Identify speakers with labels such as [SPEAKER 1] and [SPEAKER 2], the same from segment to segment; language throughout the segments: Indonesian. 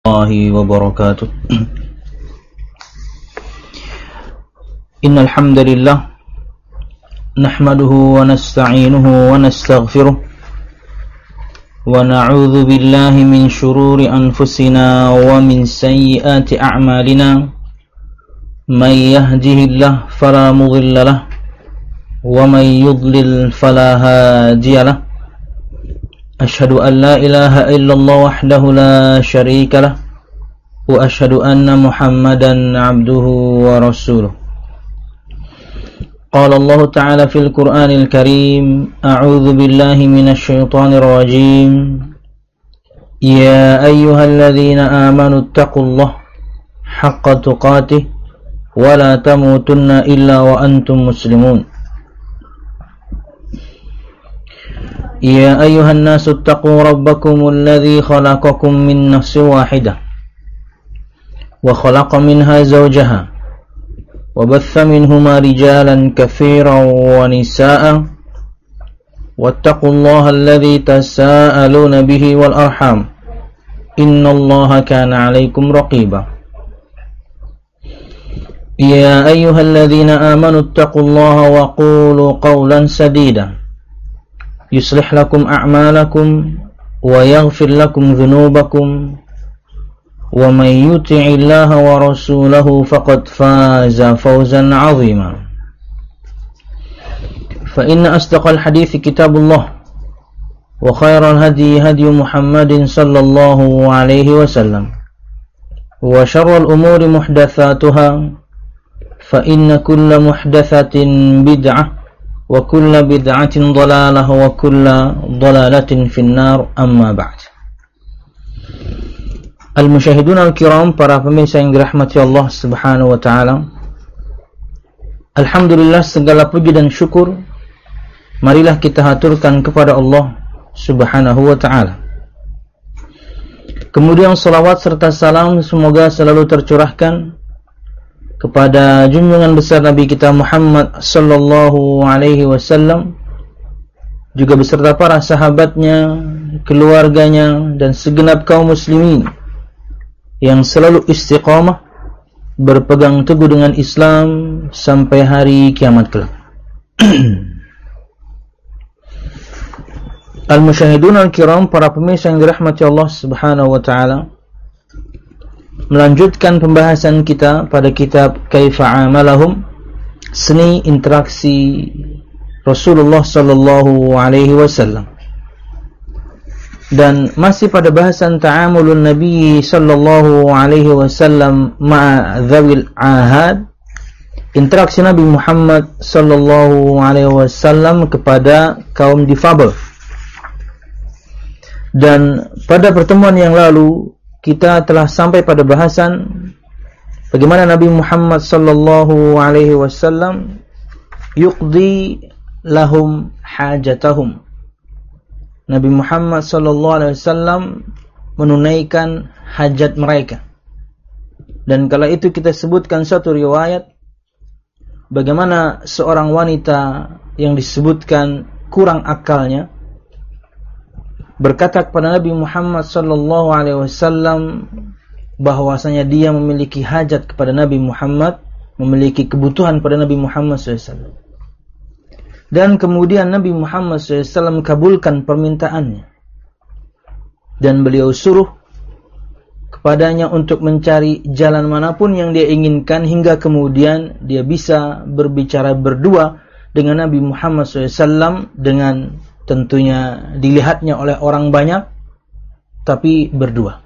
[SPEAKER 1] wabarakatuh. Innal hamdalillah nahmaduhu wa nasta'inuhu wa nastaghfiruh wa na'udzu billahi min shururi anfusina wa min sayyiati a'malina. May yahdihillahu fala mudilla lahu wa may yudlil fala hadiya lahu. Asyhadu an la ilaha illallah wahdahu la syarika lah wa asyhadu anna Muhammadan abduhu wa rasuluh. Qala Allah Ta'ala fil Qur'anil Karim, a'udzu billahi minasy syaithanir rajim. Ya ayyuhalladzina amanu taqullaha haqqa tuqatih wa la tamutunna illa wa antum muslimun. يا أيها الناس اتقوا ربكم الذي خلقكم من نفس واحدة وخلق منها زوجها وبث منهما رجالا كثيرا ونساء واتقوا الله الذي تساءلون به والأرحام إن الله كان عليكم رقيبا يا أيها الذين آمنوا اتقوا الله وقولوا قولا سديدا يصلح لكم أعمالكم ويغفر لكم ذنوبكم ومن يطع الله ورسوله فقد فاز فوزا عظيما فإن أصدق الحديث كتاب الله وخير الهدي هدي محمد صلى الله عليه وسلم وشر الأمور محدثاتها فإن كل محدثة بدعة wa kullu bid'atin dhalalah wa kullu dhalalatin finnar, amma ba'd. Al-musyahidun al-kiram, para pemirsa yang dirahmati Allah Subhanahu wa taala. Alhamdulillah, segala puji dan syukur marilah kita haturkan kepada Allah Subhanahu wa taala. Kemudian salawat serta salam semoga selalu tercurahkan kepada junjungan besar Nabi kita Muhammad sallallahu alaihi wasallam, juga beserta para sahabatnya, keluarganya, dan segenap kaum muslimin yang selalu istiqamah berpegang teguh dengan Islam sampai hari kiamat kelak. Al-musyahidun al-kiram, para pemirsa yang dirahmati Allah Subhanahu wa taala, melanjutkan pembahasan kita pada kitab Kaifa Amalahum, seni interaksi Rasulullah sallallahu alaihi wasallam. Dan masih pada bahasan ta'amulun Nabi sallallahu alaihi wasallam ma'a dzawil ahad, interaksi Nabi Muhammad sallallahu alaihi wasallam kepada kaum difabel. Dan pada pertemuan yang lalu kita telah sampai pada bahasan bagaimana Nabi Muhammad sallallahu alaihi wasallam yuqdi lahum hajatahum. Nabi Muhammad sallallahu alaihi wasallam menunaikan hajat mereka. Dan kala itu kita sebutkan satu riwayat bagaimana seorang wanita yang disebutkan kurang akalnya berkata kepada Nabi Muhammad sallallahu alaihi wasallam bahwasanya dia memiliki hajat kepada Nabi Muhammad, memiliki kebutuhan pada Nabi Muhammad SAW. Dan kemudian Nabi Muhammad SAW kabulkan permintaannya. Dan beliau suruh kepadanya untuk mencari jalan manapun yang dia inginkan hingga kemudian dia bisa berbicara berdua dengan Nabi Muhammad SAW, dengan tentunya dilihatnya oleh orang banyak, tapi berdua.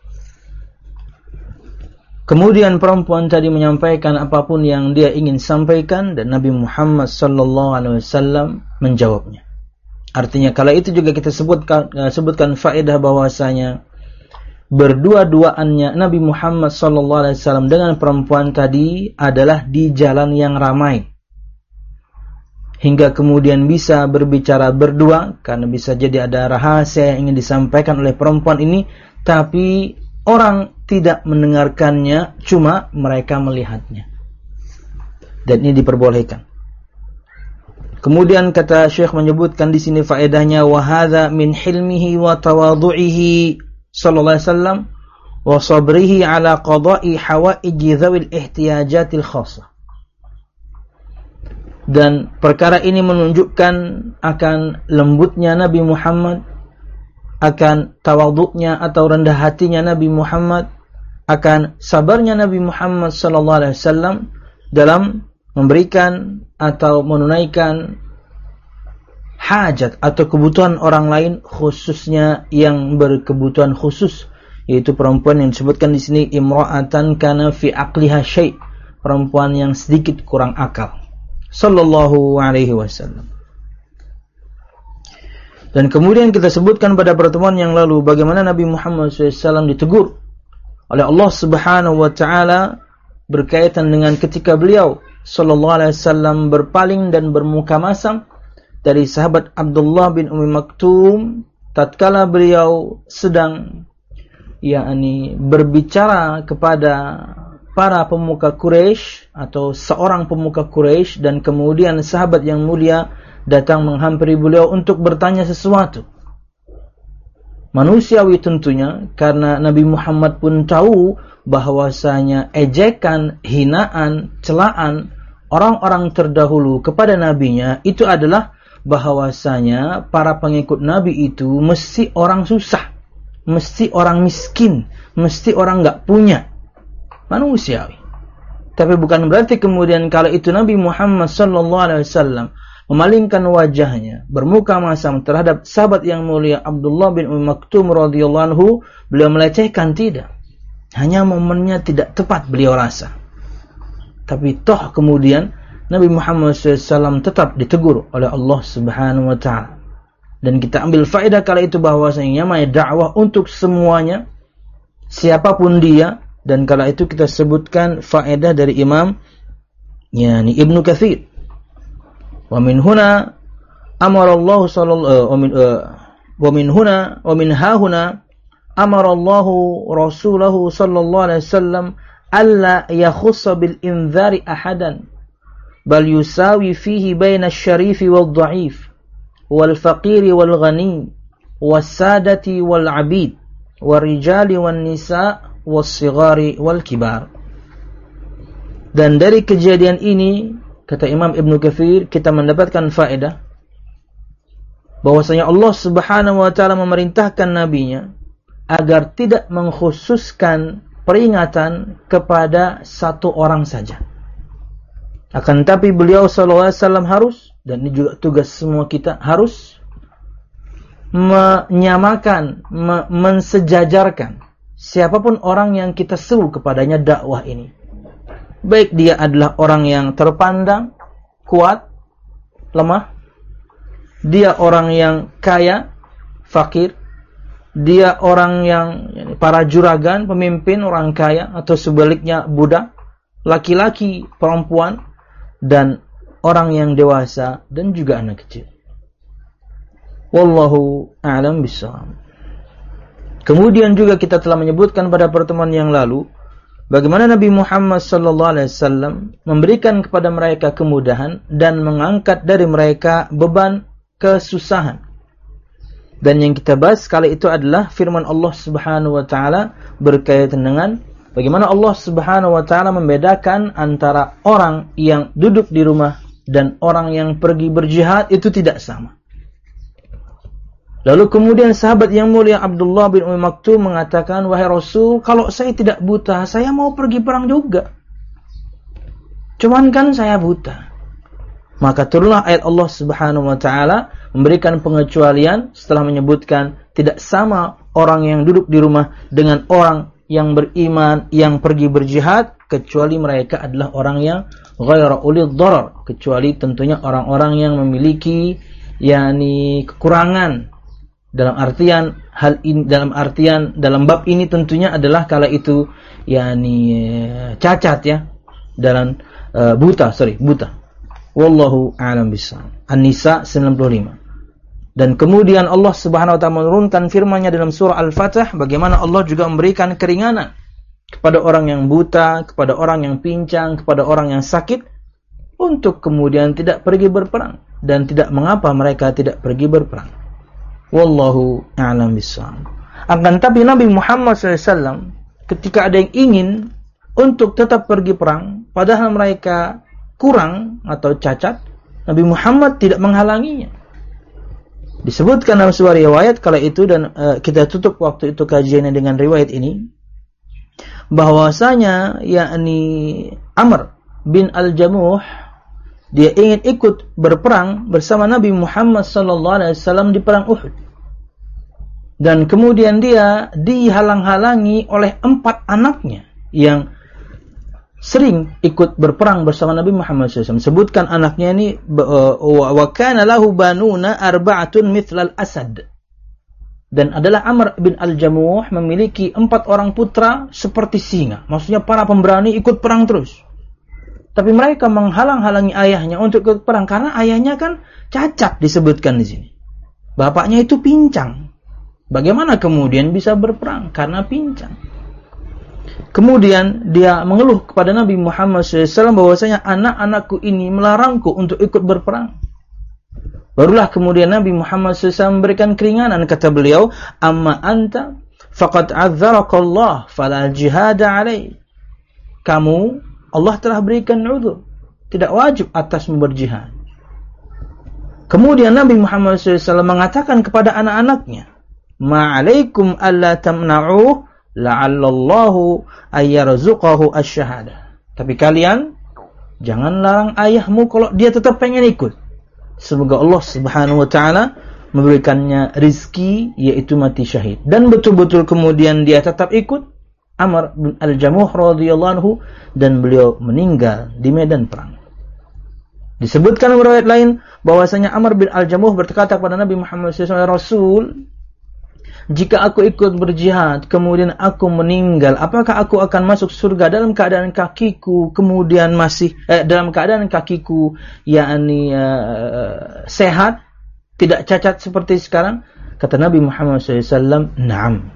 [SPEAKER 1] Kemudian perempuan tadi menyampaikan apapun yang dia ingin sampaikan dan Nabi Muhammad sallallahu alaihi wasallam menjawabnya. Artinya kala itu juga kita sebutkan faedah bahwasanya berdua-duaannya Nabi Muhammad sallallahu alaihi wasallam dengan perempuan tadi adalah di jalan yang ramai. Hingga kemudian bisa berbicara berdua, karena bisa jadi ada rahasia yang ingin disampaikan oleh perempuan ini, tapi orang tidak mendengarkannya, cuma mereka melihatnya. Dan ini diperbolehkan. Kemudian kata Syekh menyebutkan di sini faedahnya, wa hadza min hilmihi wa tawadhu'ihi sallallahu alaihi wasallam wa sabrihi ala qada'i hawaiji dzawil ihtiyajatil khassah. Dan perkara ini menunjukkan akan lembutnya Nabi Muhammad, akan tawaduknya atau rendah hatinya Nabi Muhammad, akan sabarnya Nabi Muhammad sallallahu alaihi wasallam dalam memberikan atau menunaikan hajat atau kebutuhan orang lain, khususnya yang berkebutuhan khusus, yaitu perempuan yang disebutkan di sini imra'atan kana fi aqliha syai', perempuan yang sedikit kurang akal, sallallahu alaihi wasallam. Dan kemudian kita sebutkan pada pertemuan yang lalu bagaimana Nabi Muhammad SAW ditegur oleh Allah Subhanahu wa taala berkaitan dengan ketika beliau sallallahu alaihi wasallam berpaling dan bermuka masam dari sahabat Abdullah bin Ummi Maktum tatkala beliau sedang berbicara kepada para pemuka Quraisy atau seorang pemuka Quraisy, dan kemudian sahabat yang mulia datang menghampiri beliau untuk bertanya sesuatu. Manusiawi tentunya, karena Nabi Muhammad pun tahu bahwasanya ejekan, hinaan, celaan orang-orang terdahulu kepada nabinya itu adalah bahwasanya para pengikut Nabi itu mesti orang susah, mesti orang miskin, mesti orang enggak punya. Manusiawi. Tapi bukan berarti kemudian kalau itu Nabi Muhammad sallallahu alaihi wasallam memalingkan wajahnya, bermuka masam terhadap sahabat yang mulia Abdullah bin Ummi Maktum radhiyallahu anhu, beliau melecehkan, tidak. Hanya momennya tidak tepat beliau rasa. Tapi toh kemudian Nabi Muhammad SAW tetap ditegur oleh Allah Subhanahu wa taala. Dan kita ambil faedah kala itu bahwasanya namanya dakwah untuk semuanya, siapapun dia. Dan kala itu kita sebutkan faedah dari Imam Ibnu Katsir. Wa min huna amara Allah wa min hahuna amara Allah rasulahu sallallahu alaihi wasallam alla yakhussa bil inzari ahadan bal yusawi fihi baina asy-syarifi wad-dha'if wal faqiri wal ghani was sadati wal 'abid war rijali wan nisa was sighari wal kibar. Dan dari kejadian ini, kata Imam Ibnu Katsir, kita mendapatkan faedah bahwasanya Allah Subhanahu wa taala memerintahkan nabinya agar tidak mengkhususkan peringatan kepada satu orang saja. Akan tapi beliau sallallahu alaihi wasallam harus, dan ini juga tugas semua kita, harus menyamakan, mensejajarkan siapapun orang yang kita seru kepadanya dakwah ini. Baik dia adalah orang yang terpandang kuat, lemah, dia orang yang kaya, fakir, dia orang yang para juragan, pemimpin, orang kaya, atau sebaliknya budak, laki-laki, perempuan, dan orang yang dewasa, dan juga anak kecil. Wallahu a'lam bishawab. Kemudian juga kita telah menyebutkan pada pertemuan yang lalu bagaimana Nabi Muhammad sallallahu alaihi wasallam memberikan kepada mereka kemudahan dan mengangkat dari mereka beban kesusahan. Dan yang kita bahas kali itu adalah firman Allah Subhanahu wa taala berkaitan dengan bagaimana Allah Subhanahu wa taala membedakan antara orang yang duduk di rumah dan orang yang pergi berjihad itu tidak sama. Lalu kemudian sahabat yang mulia Abdullah bin Ummi Maktum mengatakan, wahai Rasul, kalau saya tidak buta, saya mau pergi perang juga. Cuman kan saya buta. Maka turunlah ayat Allah Subhanahu wa taala memberikan pengecualian setelah menyebutkan tidak sama orang yang duduk di rumah dengan orang yang beriman yang pergi berjihad, kecuali mereka adalah orang yang ghairu ulil dharar, kecuali tentunya orang-orang yang memiliki kekurangan. Dalam artian hal ini, dalam bab ini tentunya adalah kala itu cacat ya, dalam buta. Wallahu a'lam bishawab. An-Nisa 95. Dan kemudian Allah Subhanahu wa taala menurunkan firman-Nya dalam surah Al-Fatih bagaimana Allah juga memberikan keringanan kepada orang yang buta, kepada orang yang pincang, kepada orang yang sakit untuk kemudian tidak pergi berperang, dan tidak mengapa mereka tidak pergi berperang. Wallahu a'lam bishawab. Akan tapi Nabi Muhammad SAW ketika ada yang ingin untuk tetap pergi perang, padahal mereka kurang atau cacat, Nabi Muhammad tidak menghalanginya. Disebutkan dalam sebuah riwayat kala itu, dan kita tutup waktu itu kajiannya dengan riwayat ini, bahwasanya yakni Amr bin Al-Jamuh, dia ingin ikut berperang bersama Nabi Muhammad SAW di perang Uhud. Dan kemudian dia dihalang-halangi oleh 4 anaknya yang sering ikut berperang bersama Nabi Muhammad SAW. Sebutkan anaknya ini, wa kana lahu banuna arba'atun mithlal asad. Dan adalah Amr bin Al-Jamuh memiliki 4 orang putra seperti singa. Maksudnya para pemberani ikut perang terus. Tapi mereka menghalang-halangi ayahnya untuk ikut perang karena ayahnya kan cacat, disebutkan di sini. Bapaknya itu pincang. Bagaimana kemudian bisa berperang? Karena pincang. Kemudian dia mengeluh kepada Nabi Muhammad SAW bahwasanya anak-anakku ini melarangku untuk ikut berperang. Barulah kemudian Nabi Muhammad SAW memberikan keringanan. Kata beliau, amma anta faqad azzarakallah fala jihada alaih. Kamu, Allah telah berikan uzur, tidak wajib atasmu berjihad. Kemudian Nabi Muhammad SAW mengatakan kepada anak-anaknya, ma'alaikum alla tamna'uh la'allallahu ayyarzuqahu asy-syahadah. Tapi kalian jangan larang ayahmu kalau dia tetap pengen ikut. Semoga Allah Subhanahu wa taala memberikannya rizki, yaitu mati syahid. Dan betul-betul kemudian dia tetap ikut Amr bin Al-Jamuh radhiyallahu anhu, dan beliau meninggal di medan perang. Disebutkan dalam riwayat lain bahwasanya Amr bin Al-Jamuh berkata kepada Nabi Muhammad SAW, Rasul, jika aku ikut berjihad kemudian aku meninggal, apakah aku akan masuk surga dalam keadaan kakiku kemudian masih dalam keadaan kakiku yakni sehat, tidak cacat seperti sekarang? Kata Nabi Muhammad SAW, na'am.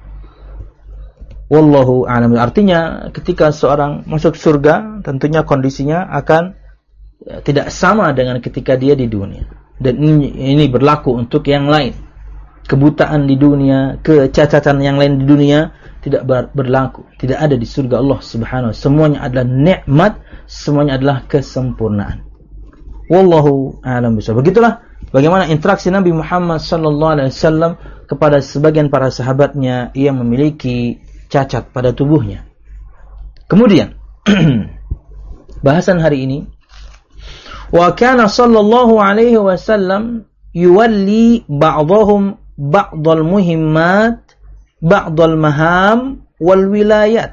[SPEAKER 1] Wallahu a'lam. Artinya ketika seorang masuk surga, tentunya kondisinya akan tidak sama dengan ketika dia di dunia. Dan ini berlaku untuk yang lain. Kebutaan di dunia, kecacatan yang lain di dunia tidak berlaku. Tidak ada di surga Allah Subhanahu wa ta'ala. Semuanya adalah nikmat, semuanya adalah kesempurnaan. Wallahu a'lam bishawab. Begitulah bagaimana interaksi Nabi Muhammad SAW kepada sebagian para sahabatnya yang memiliki cacat pada tubuhnya. Kemudian bahasan hari ini, wa kana sallallahu alaihi wasallam yuwalli ba'dahum ba'dal muhimmat ba'dal maham wal wilayat.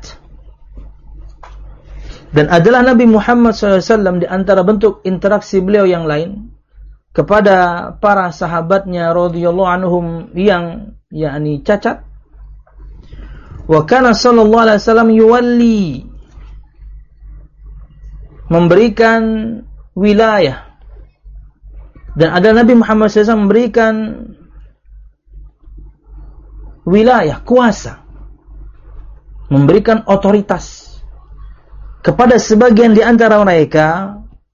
[SPEAKER 1] Dan adalah Nabi Muhammad SAW di antara bentuk interaksi beliau yang lain kepada para sahabatnya radhiyallahu anhum yang yakni cacat. Wa kana sallallahu alaihi wasallam yuwalli, memberikan wilayah. Dan ada Nabi Muhammad SAW memberikan wilayah, kuasa, memberikan otoritas kepada sebagian di antara mereka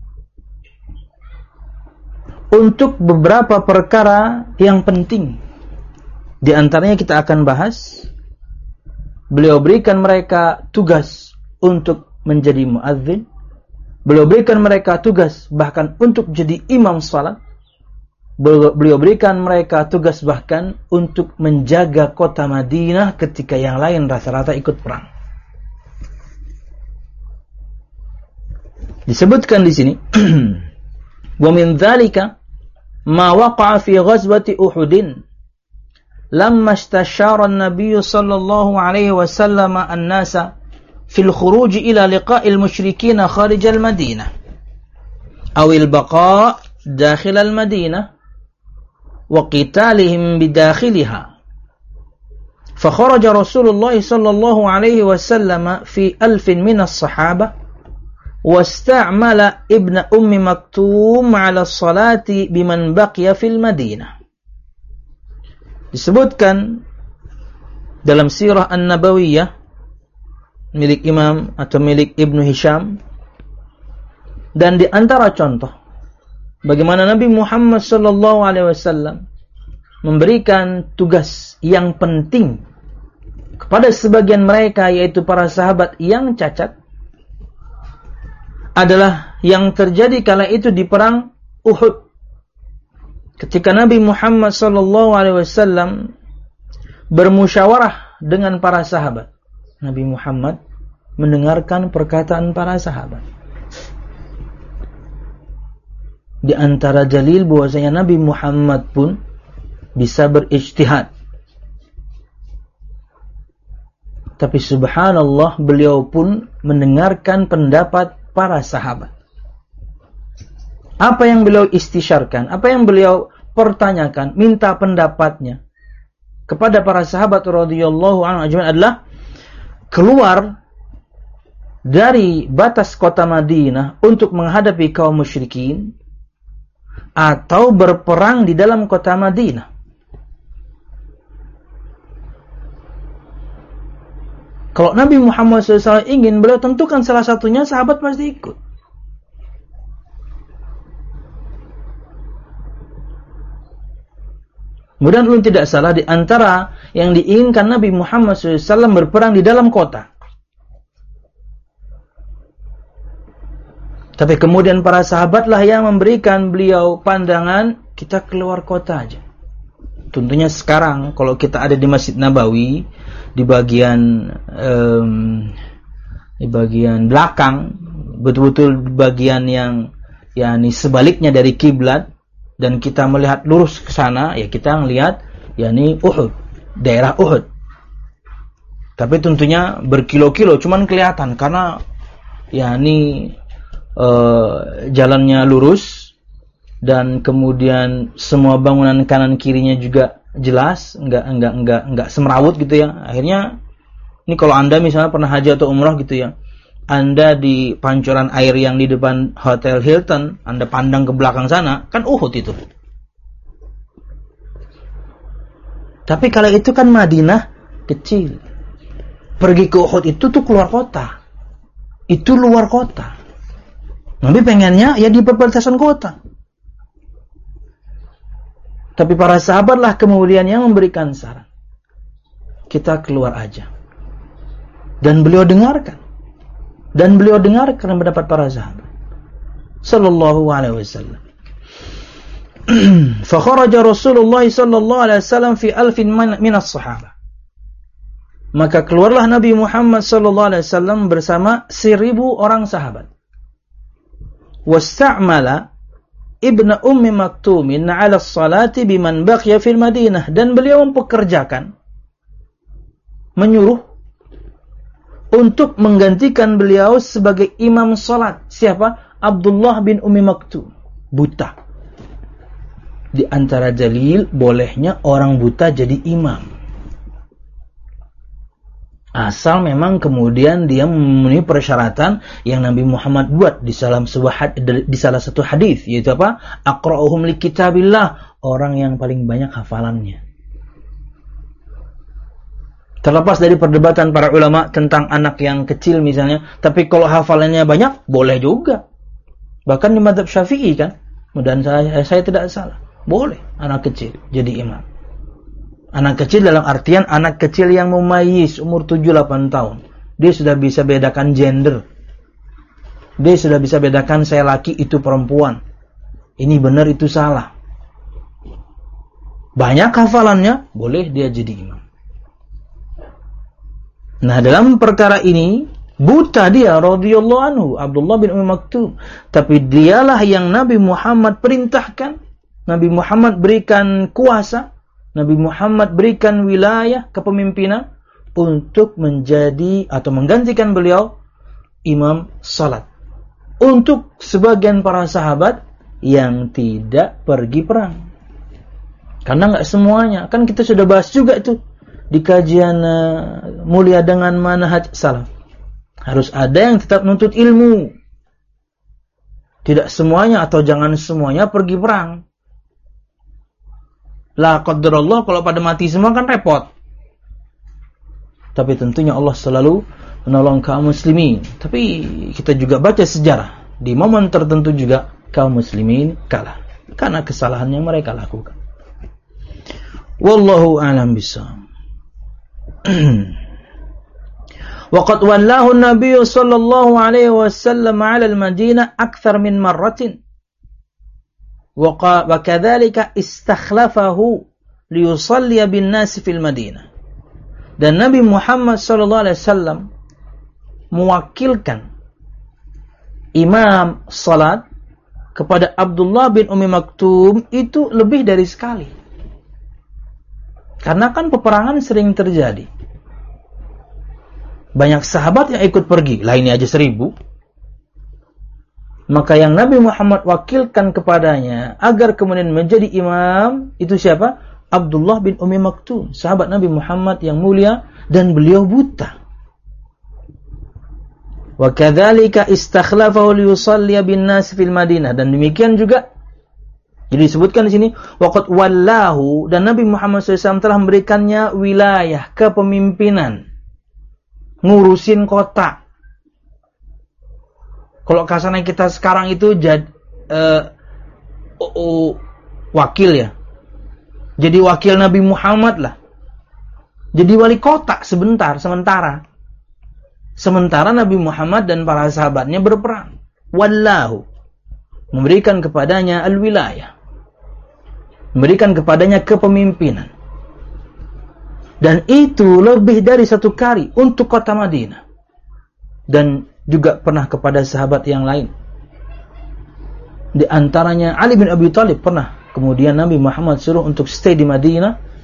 [SPEAKER 1] untuk beberapa perkara yang penting. Di antaranya kita akan bahas, beliau berikan mereka tugas untuk menjadi muadzin. Beliau berikan mereka tugas bahkan untuk jadi imam salat. Beliau berikan mereka tugas bahkan untuk menjaga kota Madinah ketika yang lain rata-rata ikut perang. Disebutkan di sini, wa min dzalika ma waqa'a fi ghazwati Uhudin. لما استشار النبي صلى الله عليه وسلم الناس في الخروج إلى لقاء المشركين خارج المدينة أو البقاء داخل المدينة وقتالهم بداخلها. فخرج رسول الله صلى الله عليه وسلم في 1000 من الصحابة واستعمل ابن أم مكتوم على الصلاة بمن بقي في المدينة. Disebutkan dalam Sirah An-Nabawiyah milik Imam atau milik Ibnu Hisham, dan di antara contoh bagaimana Nabi Muhammad SAW memberikan tugas yang penting kepada sebagian mereka, yaitu para sahabat yang cacat, adalah yang terjadi kala itu di perang Uhud. Ketika Nabi Muhammad SAW bermusyawarah dengan para sahabat, Nabi Muhammad mendengarkan perkataan para sahabat. Di antara dalil bahwasanya Nabi Muhammad pun bisa berijtihad. Tapi subhanallah, beliau pun mendengarkan pendapat para sahabat. Apa yang beliau istisyarkan, apa yang beliau pertanyakan, minta pendapatnya kepada para sahabat radhiyallahu anhum ajma'in adalah keluar dari batas kota Madinah untuk menghadapi kaum musyrikin, atau berperang di dalam kota Madinah. Kalau Nabi Muhammad SAW ingin, beliau tentukan salah satunya, sahabat pasti ikut. Mudah-mudahan tidak salah, di antara yang diinginkan Nabi Muhammad SAW berperang di dalam kota. Tapi kemudian para sahabatlah yang memberikan beliau pandangan, kita keluar kota aja. Tentunya sekarang kalau kita ada di Masjid Nabawi, di bagian belakang, betul-betul bagian yang yakni sebaliknya dari kiblat, dan kita melihat lurus ke sana, ya kita melihat yakni Uhud, daerah Uhud. Tapi tentunya berkilo-kilo cuman kelihatan karena yakni jalannya lurus, dan kemudian semua bangunan kanan kirinya juga jelas, enggak semrawut gitu ya. Akhirnya ini kalau Anda misalnya pernah haji atau umrah gitu ya, Anda di pancuran air yang di depan Hotel Hilton, Anda pandang ke belakang sana, kan Uhud itu. Tapi kalau itu kan Madinah kecil. Pergi ke Uhud itu tuh keluar kota. Itu luar kota. Nabi pengennya ya di perbatasan kota. Tapi para sahabatlah kemudian yang memberikan saran. Kita keluar aja. Dan beliau dengarkan. Dan beliau dengarkan pendapat para sahabat. Sallallahu alaihi wasallam. Fakharaja Rasulullah sallallahu alaihi wasallam fi alfin min as-sahabah. Maka keluarlah Nabi Muhammad sallallahu alaihi wasallam bersama 1000 orang sahabat. Wasta'mala Ibnu Ummi Maktumin 'ala as-salati biman baqiya fil Madinah, dan beliau mempekerjakan, menyuruh untuk menggantikan beliau sebagai imam salat. Siapa? Abdullah bin Ummi Maktum, buta. Di antara dalil bolehnya orang buta jadi imam, asal memang kemudian dia memenuhi persyaratan yang Nabi Muhammad buat di salah satu hadis, yaitu apa? Aqra'uhum li kitabillah, orang yang paling banyak hafalannya. Terlepas dari perdebatan para ulama tentang anak yang kecil misalnya, tapi kalau hafalannya banyak boleh juga. Bahkan di mazhab Syafi'i kan, dan saya tidak salah, boleh anak kecil jadi imam. Anak kecil dalam artian anak kecil yang mumayyiz, umur 7-8 tahun. Dia sudah bisa bedakan gender. Dia sudah bisa bedakan saya laki, itu perempuan. Ini benar, itu salah. Banyak hafalannya, boleh dia jadi imam. Nah, dalam perkara ini, buta dia, radhiyallahu anhu, Abdullah bin Ummi Maktum. Tapi dialah yang Nabi Muhammad perintahkan. Nabi Muhammad berikan kuasa. Nabi Muhammad berikan wilayah kepemimpinan untuk menjadi atau menggantikan beliau imam salat untuk sebagian para sahabat yang tidak pergi perang. Karena enggak semuanya, kan kita sudah bahas juga itu di kajian mulia dengan manhaj salaf. Harus ada yang tetap menuntut ilmu. Tidak semuanya atau jangan semuanya pergi perang. La qadarullah, kalau pada mati semua kan repot. Tapi tentunya Allah selalu menolong kaum muslimin. Tapi kita juga baca sejarah, di momen tertentu juga kaum muslimin kalah karena kesalahan yang mereka lakukan. Wallahu a'lam bishawab. Waqad wallahu an-nabiy sallallahu alaihi wasallam 'ala al-Madinah akthar min marratin. Wa kadzalika istakhlafahu liyusalli bin nas fil Madinah. Dan Nabi Muhammad sallallahu alaihi wasallam mewakilkan imam salat kepada Abdullah bin Ummi Maktum itu lebih dari sekali. Karena kan peperangan sering terjadi. Banyak sahabat yang ikut pergi, lah ini aja 1000. Maka yang Nabi Muhammad wakilkan kepadanya agar kemudian menjadi imam, itu siapa? Abdullah bin Ummi Maktum, sahabat Nabi Muhammad yang mulia, dan beliau buta. Wa kadzalika istakhlafahu liyusalli bin nas fil Madinah, dan demikian juga jadi disebutkan di sini waqad wallahu, dan Nabi Muhammad SAW telah memberikannya wilayah kepemimpinan ngurusin kota. Kalau kasarnya kita sekarang itu wakil ya. Jadi wakil Nabi Muhammad lah. Jadi wali kota sementara. Sementara Nabi Muhammad dan para sahabatnya berperang. Wallahu, memberikan kepadanya al-wilayah, memberikan kepadanya kepemimpinan. Dan itu lebih dari 1 kali untuk kota Madinah. Dan juga pernah kepada sahabat yang lain. Di antaranya Ali bin Abi Thalib pernah. Kemudian Nabi Muhammad suruh untuk stay di Madinah.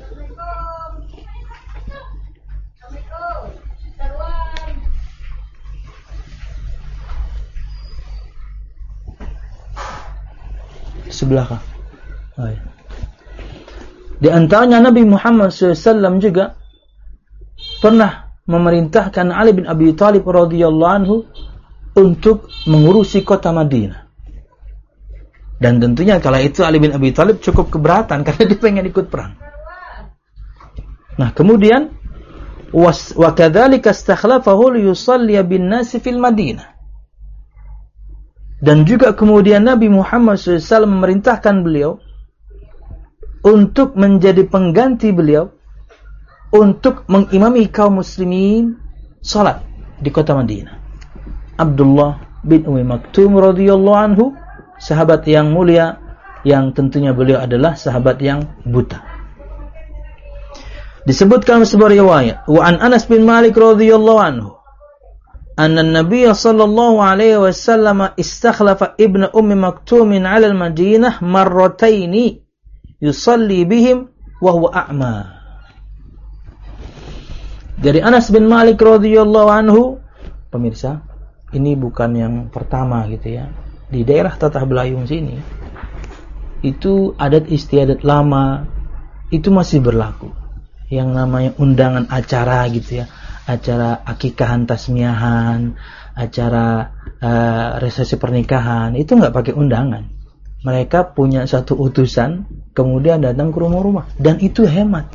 [SPEAKER 1] Sebelah kah? Oh, ya. Di antaranya Nabi Muhammad SAW juga pernah memerintahkan Ali bin Abi Thalib radhiyallahu anhu untuk mengurusi kota Madinah. Dan tentunya kala itu Ali bin Abi Thalib cukup keberatan karena dia pengen ikut perang. Nah, kemudian wa kadzalika istakhlafahu liyusalli bin nas fil Madinah. Dan juga kemudian Nabi Muhammad SAW memerintahkan beliau untuk menjadi pengganti beliau untuk mengimami kaum muslimin salat di kota Madinah. Abdullah bin Ummi Maktum radhiyallahu anhu, sahabat yang mulia, yang tentunya beliau adalah sahabat yang buta. Disebutkan sebuah riwayat, wa an Anas bin Malik radhiyallahu anhu, anna an-nabiy sallallahu alaihi wasallam istakhlafa ibnu Ummi Maktum 'ala al-Madinah marrataini yusalli bihim wa huwa a'ma. Dari Anas bin Malik radhiyallahu anhu, pemirsa, ini bukan yang pertama gitu ya. Di daerah Tatah Belayung sini, itu adat istiadat lama itu masih berlaku. Yang namanya undangan acara gitu ya. Acara akikahan tasmiahan, acara resepsi pernikahan, itu nggak pakai undangan. Mereka punya satu utusan, kemudian datang ke rumah-rumah, dan itu hemat.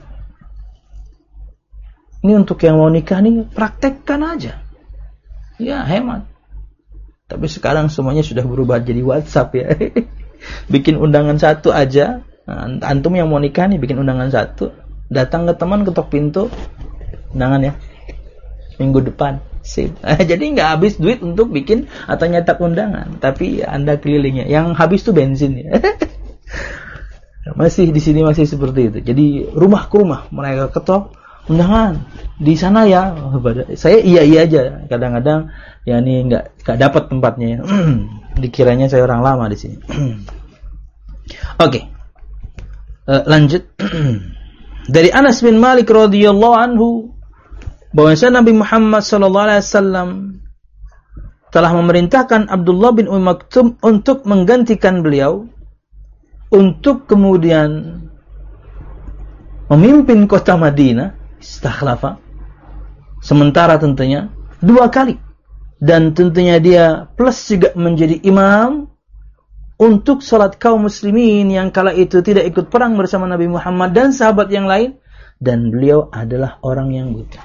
[SPEAKER 1] Ini untuk yang mau nikah nih, praktekkan aja. Ya, hemat. Tapi sekarang semuanya sudah berubah jadi WhatsApp ya. Bikin undangan satu aja. Nah, antum yang mau nikah nih, bikin undangan satu, datang ke teman, ketok pintu, undangan ya, minggu depan, sip. Jadi nggak habis duit untuk bikin atau nyetak undangan, tapi Anda kelilingnya. Yang habis tuh bensin ya. Masih di sini masih seperti itu. Jadi rumah ke rumah mereka ketok undangan di sana ya. Saya iya aja. Kadang-kadang ya ini nggak dapat tempatnya. Dikiranya saya orang lama di sini. Oke. Lanjut. Dari Anas bin Malik radhiyallahu anhu, bahwasanya Nabi Muhammad sallallahu alaihi wasallam telah memerintahkan Abdullah bin Ummi Maktum untuk menggantikan beliau untuk kemudian memimpin kota Madinah, istakhlafa, sementara tentunya 2 kali, dan tentunya dia plus juga menjadi imam untuk salat kaum muslimin yang kala itu tidak ikut perang bersama Nabi Muhammad dan sahabat yang lain, dan beliau adalah orang yang buta.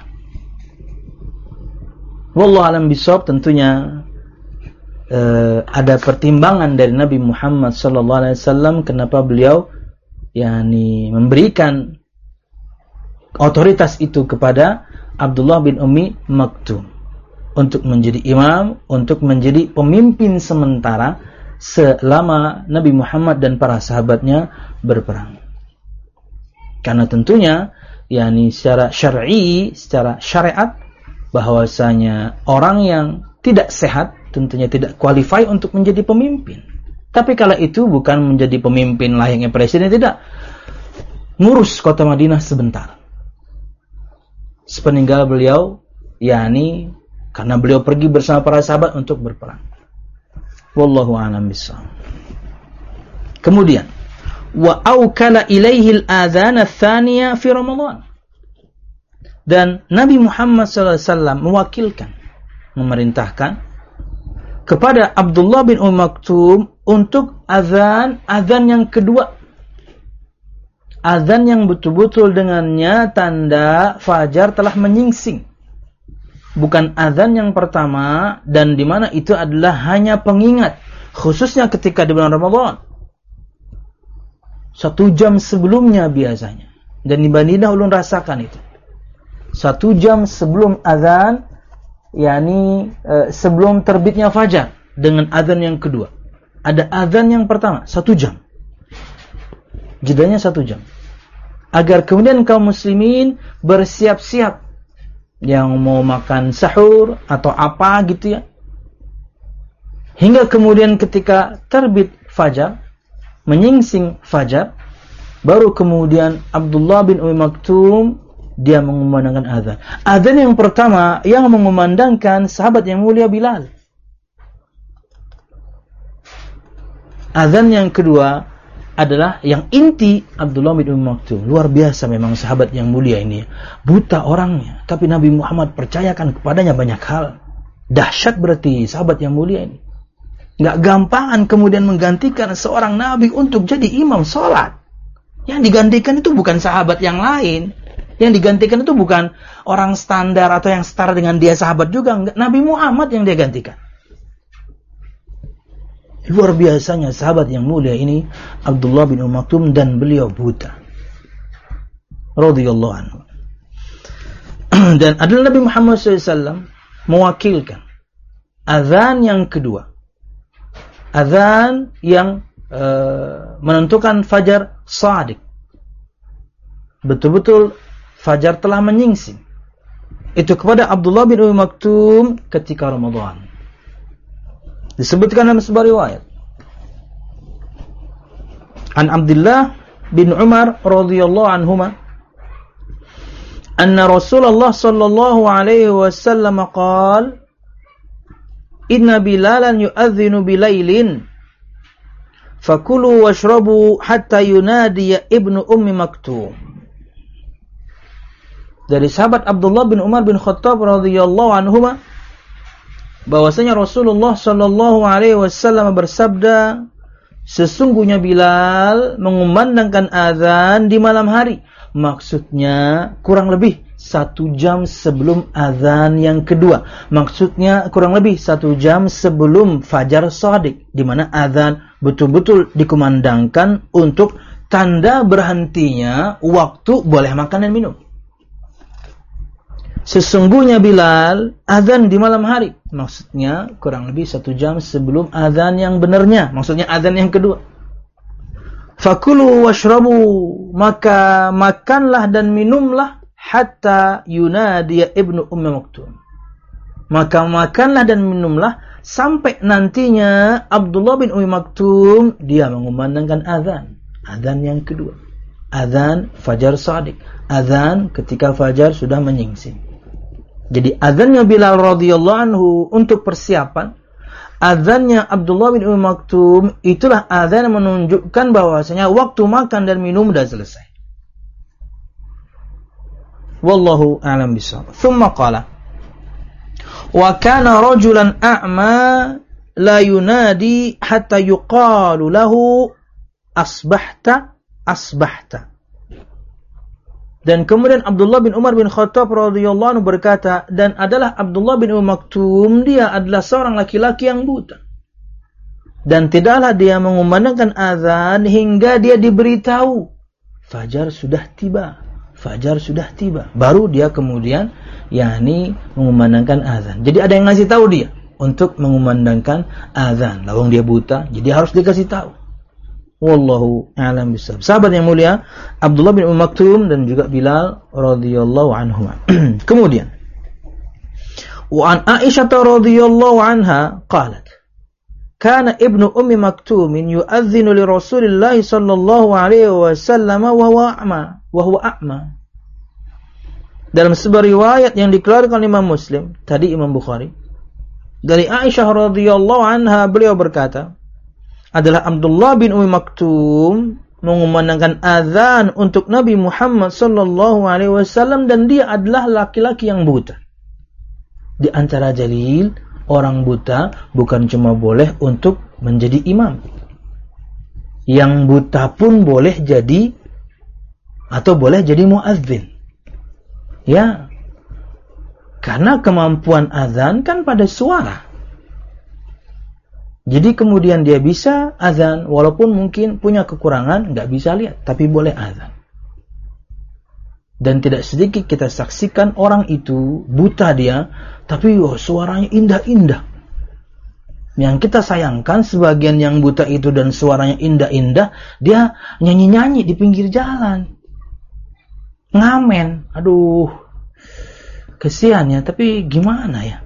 [SPEAKER 1] Wallahu alam bisawab, tentunya ada pertimbangan dari Nabi Muhammad sallallahu alaihi wasallam kenapa beliau memberikan otoritas itu kepada Abdullah bin Ummi Maktum. untuk menjadi imam, untuk menjadi pemimpin sementara selama Nabi Muhammad dan para sahabatnya berperang. Karena tentunya yakni secara syar'i, secara syariat, bahwasanya orang yang tidak sehat tentunya tidak qualify untuk menjadi pemimpin. Tapi kala itu bukan menjadi pemimpin layaknya presiden, tidak. Ngurus kota Madinah sebentar. Sepeninggal beliau, yakni karena beliau pergi bersama para sahabat untuk berperang. Wallahu a'lam bishawab. Kemudian, wa aukala ilaihi al-adhan ats-tsaniya fi Ramadan. Dan Nabi Muhammad SAW mewakilkan, memerintahkan kepada Abdullah bin Maktum untuk azan yang kedua. Azan yang betul-betul dengannya tanda fajar telah menyingsing. Bukan azan yang pertama, dan di mana itu adalah hanya pengingat, khususnya ketika di bulan Ramadan. 1 jam sebelumnya biasanya. Dan di Madinah ulun rasakan itu. 1 jam sebelum azan, yakni sebelum terbitnya fajar, dengan azan yang kedua. Ada azan yang pertama 1 jam. Jedanya 1 jam. Agar kemudian kaum muslimin bersiap-siap yang mau makan sahur atau apa gitu ya. Hingga kemudian ketika terbit fajar, menyingsing fajar, baru kemudian Abdullah bin Maktum dia mengumandangkan azan. Azan yang pertama yang mengumandangkan sahabat yang mulia Bilal. Azan yang kedua adalah yang inti Abdullah bin Maktum. Luar biasa memang sahabat yang mulia ini. Buta orangnya, tapi Nabi Muhammad percayakan kepadanya banyak hal. Dahsyat berarti sahabat yang mulia ini. Enggak gampangan kemudian menggantikan seorang nabi untuk jadi imam salat. Yang digantikan itu bukan sahabat yang lain. Yang digantikan itu bukan orang standar atau yang setara dengan dia sahabat juga. Enggak. Nabi Muhammad yang dia gantikan. Luar biasanya sahabat yang mulia ini Abdullah bin Maktum, dan beliau buta. Radhiyallahu anhu. Dan adalah Nabi Muhammad SAW mewakilkan azan yang kedua. Azan yang menentukan fajar shadiq. Betul-betul fajar telah menyingsing. Itu kepada Abdullah bin Maktum ketika Ramadan. Disebutkan dalam sebuah riwayat. An Abdullah bin Umar radhiyallahu anhuma anna Rasulullah sallallahu alaihi wasallam qala inna Bilalan yu'adhdhinu bilailin fakulu washrabu hatta yunadiya ibnu ummi Maktum. Dari sahabat Abdullah bin Umar bin Khattab radhiyallahu anhuma bahwasanya Rasulullah sallallahu alaihi wasallam bersabda, sesungguhnya Bilal mengumandangkan azan di malam hari. Maksudnya kurang lebih 1 jam sebelum azan yang kedua. Maksudnya kurang lebih 1 jam sebelum fajar shadiq, di mana azan betul-betul dikumandangkan untuk tanda berhentinya waktu boleh makan dan minum. Sesungguhnya Bilal azan di malam hari. Maksudnya kurang lebih 1 jam sebelum azan yang benarnya. Maksudnya azan yang kedua. Fakulu washrabu, maka makanlah dan minumlah hatta yunadiya ibnu ummi Maktum. Maka makanlah dan minumlah sampai nantinya Abdullah bin Ummi Maktum dia mengumandangkan azan. Azan yang kedua. Azan fajar shadiq. Azan ketika fajar sudah menyingsing. Jadi azannya Bilal radhiyallahu anhu untuk persiapan, azannya Abdullah bin Ummi Maktum itulah azan yang menunjukkan bahwasanya waktu makan dan minum sudah selesai. Wallahu a'lam bishawab. Tsumma qala wa kana rajulan a'ma la yunadi hatta yuqalu lahu asbahta asbahta. Dan kemudian Abdullah bin Umar bin Khattab radhiyallahu anhu berkata, dan adalah Abdullah bin Maktum, dia adalah seorang laki-laki yang buta. Dan tidaklah dia mengumandangkan azan hingga dia diberitahu fajar sudah tiba. Fajar sudah tiba. Baru dia kemudian yakni mengumandangkan azan. Jadi ada yang ngasih tahu dia untuk mengumandangkan azan. Lawang dia buta, jadi harus dikasih tahu. Wallahu a'lam bishawab. Sahabat yang mulia, Abdullah bin Maktum dan juga Bilal radhiyallahu anhum. Kemudian, wa an Aisyah radhiyallahu anha qalat, kana ibnu ummi Maktum yu'adhdhinu li Rasulillah sallallahu alaihi wasallam wa huwa a'ma. Dalam sebuah riwayat yang dikeluarkan Imam Muslim, tadi Imam Bukhari, dari Aisyah radhiyallahu anha, beliau berkata, adalah Abdullah bin Ummi Maktum mengumandangkan azan untuk Nabi Muhammad sallallahu alaihi wasallam, dan dia adalah laki-laki yang buta. Di antara dalil, orang buta bukan cuma boleh untuk menjadi imam. Yang buta pun boleh jadi atau boleh jadi muadzin. Ya. Karena kemampuan azan kan pada suara. Jadi kemudian dia bisa azan, walaupun mungkin punya kekurangan, nggak bisa lihat, tapi boleh azan. Dan tidak sedikit kita saksikan orang itu buta dia, tapi suaranya indah-indah. Yang kita sayangkan, sebagian yang buta itu dan suaranya indah-indah, dia nyanyi-nyanyi di pinggir jalan, ngamen. Aduh, kesian ya, tapi gimana ya?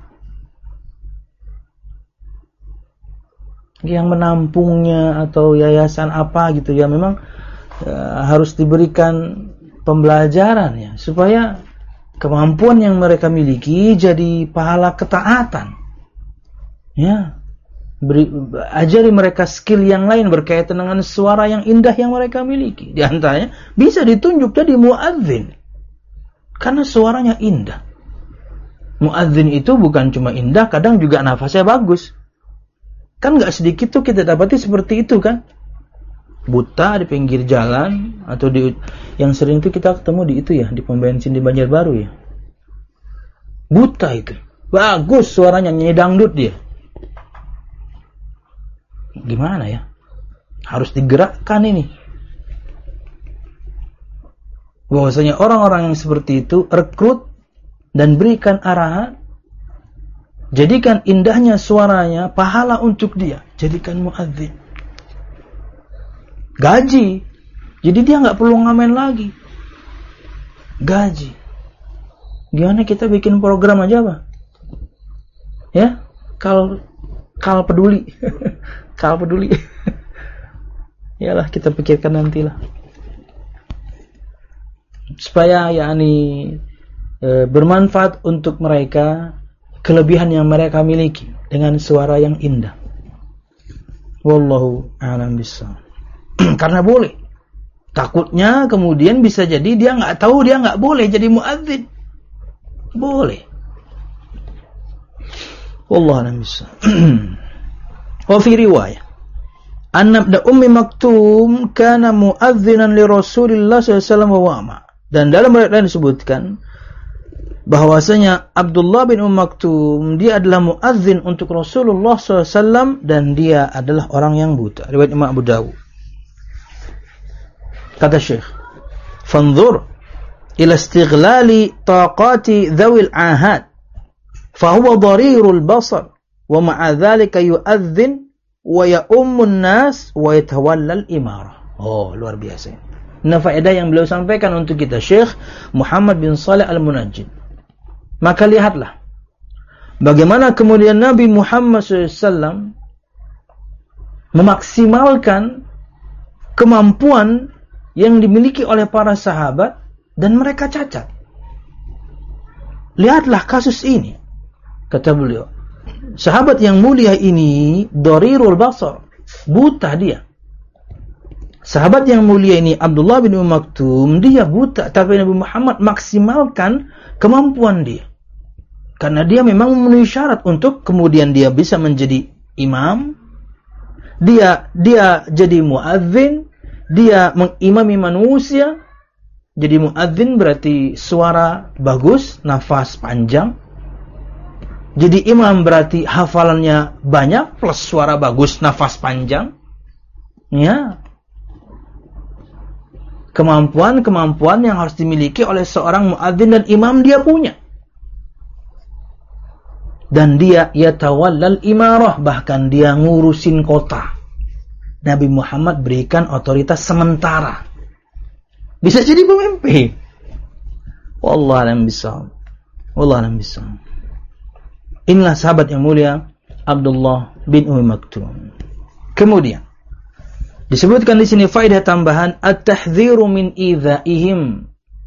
[SPEAKER 1] Yang menampungnya atau yayasan apa gitu ya, memang harus diberikan pembelajaran ya, supaya kemampuan yang mereka miliki jadi pahala ketaatan. Ya, ajari mereka skill yang lain berkaitan dengan suara yang indah yang mereka miliki. Di antaranya bisa ditunjuk jadi muadzin karena suaranya indah. Muadzin itu bukan cuma indah, kadang juga nafasnya bagus. Kan nggak sedikit tuh kita dapati seperti itu kan, buta di pinggir jalan, atau di yang sering itu kita ketemu di itu ya, di pom bensin di Banjarbaru ya, buta itu bagus suaranya, nyanyi dangdut dia. Gimana ya, harus digerakkan ini, bahwasanya orang-orang yang seperti itu rekrut dan berikan arahan. Jadikan indahnya suaranya pahala untuk dia. Jadikan muadzin. Gaji. Jadi dia nggak perlu ngamen lagi. Gaji. Gimana kita bikin program aja, Pak? Ya, kal peduli. Kal peduli. Yalah, kita pikirkan nantilah. Supaya bermanfaat untuk mereka, kelebihan yang mereka miliki dengan suara yang indah. Wallahu a'lam bishawab. Karena boleh. Takutnya kemudian bisa jadi dia nggak tahu dia nggak boleh jadi muadzin. Boleh. Wallahu a'lam bishawab. Wa fi riwayah, anna ibn ummi Maktum kana muadzinan li Rasulillah sallallahu alaihi wasallam wa wa'ma. Dan dalam riwayat lain disebutkan bahwasanya Abdullah bin Maktum dia adalah muadzin untuk Rasulullah SAW, dan dia adalah orang yang buta. Riwayat Imam Abu Dawud. Kata Syekh, fanzur ila istighlali taqati dhawil ahad, fahuwa dharirul basar, wa ma'a dhalika yu'adzin wa ya'ummun nas wa yatawallal imarah. Oh, luar biasa. Nah, faedah yang beliau sampaikan untuk kita, Syekh Muhammad bin Saleh Al-Munajjid. Maka lihatlah bagaimana kemudian Nabi Muhammad SAW memaksimalkan kemampuan yang dimiliki oleh para sahabat dan mereka cacat. Lihatlah kasus ini. Kata beliau, sahabat yang mulia ini dharirul basar, buta dia. Sahabat yang mulia ini Abdullah bin Maktum, dia buta, tapi Nabi Muhammad maksimalkan kemampuan dia. Karena dia memang memenuhi syarat untuk kemudian dia bisa menjadi imam, dia jadi muadzin, dia mengimami manusia. Jadi muadzin berarti suara bagus, nafas panjang. Jadi imam berarti hafalannya banyak plus suara bagus, nafas panjang. Ya. Kemampuan-kemampuan yang harus dimiliki oleh seorang muadzin dan imam dia punya. Dan dia yatawallal imarah, bahkan dia ngurusin kota. Nabi Muhammad berikan otoritas sementara. Bisa jadi pemimpin. Wallahu a'lam bishawab. Wallahu a'lam bishawab. Inilah sahabat yang mulia Abdullah bin Ummi Maktum. Kemudian disebutkan di sini faedah tambahan at-tahdhiru min idzaihim.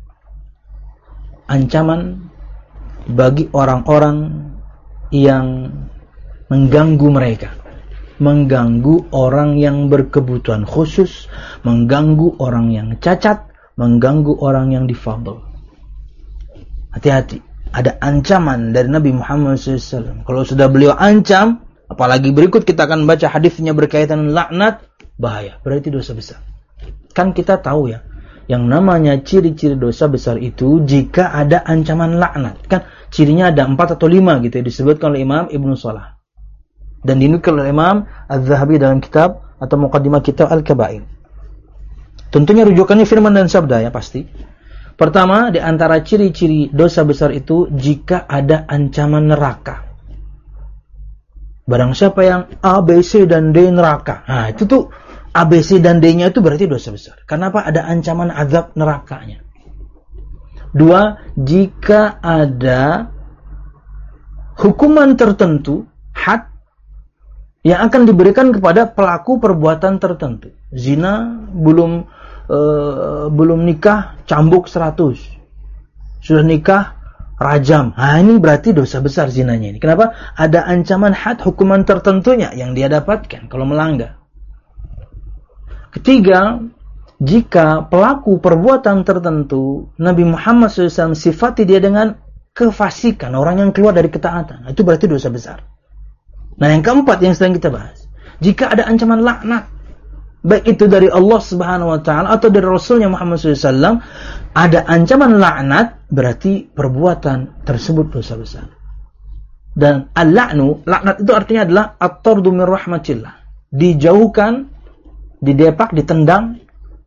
[SPEAKER 1] Ancaman bagi orang-orang yang mengganggu mereka, mengganggu orang yang berkebutuhan khusus, mengganggu orang yang cacat, mengganggu orang yang difabel. Hati-hati, ada ancaman dari Nabi Muhammad SAW. Kalau sudah beliau ancam, apalagi berikut kita akan baca hadisnya berkaitan laknat, bahaya, berarti dosa besar. Kan kita tahu ya, yang namanya ciri-ciri dosa besar itu jika ada ancaman laknat. Kan cirinya ada 4 atau 5 gitu ya, disebutkan oleh Imam Ibnu Salah. Dan dinukil oleh Imam Az-Zahabi dalam kitab atau muqaddimah kitab Al-Kaba'ir. Tentunya rujukannya firman dan sabda ya pasti. Pertama, di antara ciri-ciri dosa besar itu jika ada ancaman neraka. Barang siapa yang A, B, C, dan D neraka. Nah, itu tuh A, B, C, dan D-nya itu berarti dosa besar. Kenapa? Ada ancaman azab nerakanya. 2, jika ada hukuman tertentu, had, yang akan diberikan kepada pelaku perbuatan tertentu. Zina, belum nikah, cambuk 100. Sudah nikah, rajam. Nah, ini berarti dosa besar zinanya ini. Kenapa? Ada ancaman had, hukuman tertentunya yang dia dapatkan kalau melanggar. Ketiga, jika pelaku perbuatan tertentu, Nabi Muhammad SAW sifati dia dengan kefasikan, orang yang keluar dari ketaatan. Itu berarti dosa besar. Nah, yang keempat yang sedang kita bahas, jika ada ancaman laknat, baik itu dari Allah Subhanahu wa taala atau dari Rasulnya Muhammad SAW, ada ancaman laknat, berarti perbuatan tersebut dosa besar. Dan al-la'nu, laknat itu artinya adalah at-tardu min rahmatillah. Dijauhkan, didepak, ditendang